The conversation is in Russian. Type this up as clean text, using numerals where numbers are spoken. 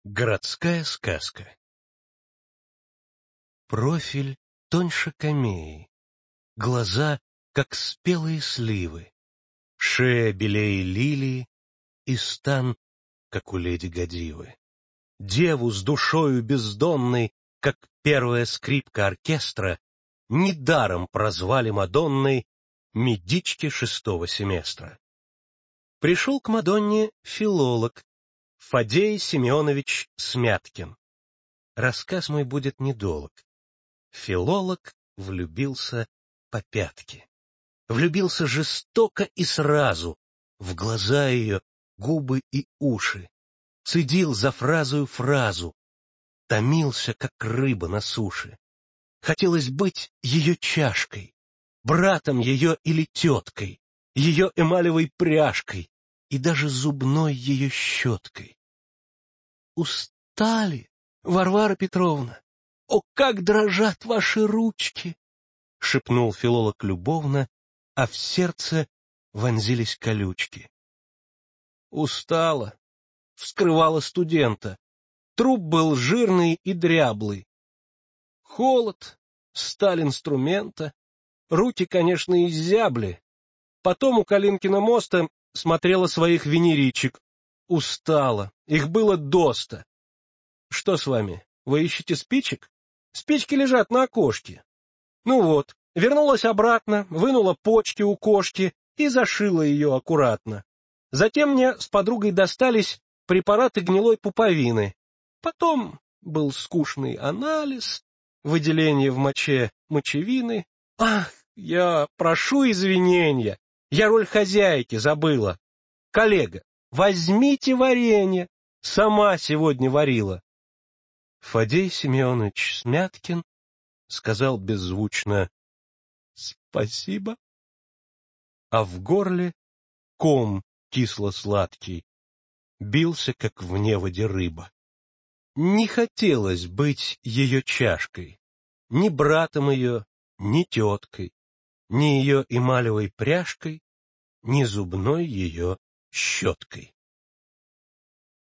Городская сказка. Профиль тоньше камеи, глаза, как спелые сливы, шея белее лилии и стан, как у леди Годивы. Деву с душою бездонной, как первая скрипка оркестра, недаром прозвали Мадонной медички 6-го семестра. Пришел к Мадонне филолог Фадей Семенович Смяткин. Рассказ мой будет недолг. Филолог влюбился по пятке. Влюбился жестоко и сразу, в глаза ее, губы и уши. Цедил за фразою фразу, томился, как рыба на суше. Хотелось быть ее чашкой, братом ее или теткой, ее эмалевой пряжкой и даже зубной ее щеткой. «Устали, Варвара Петровна? О, как дрожат ваши ручки!» — шепнул филолог любовно, а в сердце вонзились колючки. «Устала», — вскрывала студента. Труп был жирный и дряблый. Холод, сталь инструмента, руки, конечно, изябли. Потом у Калинкина моста смотрела своих венеричек. Устала, их было доста. Что с вами, вы ищете спичек? Спички лежат на окошке. Ну вот, вернулась обратно, вынула почки у кошки и зашила ее аккуратно. Затем мне с подругой достались препараты гнилой пуповины. Потом был скучный анализ, выделение в моче мочевины. Ах, я прошу извинения, я роль хозяйки забыла. Коллега, возьмите варенье, сама сегодня варила. Фадей Семенович Смяткин сказал беззвучно «Спасибо», а в горле ком кисло-сладкий бился, как в неводе рыба. Не хотелось быть ее чашкой, ни братом ее, ни теткой, ни ее эмалевой пряжкой, ни зубной ее щеткой.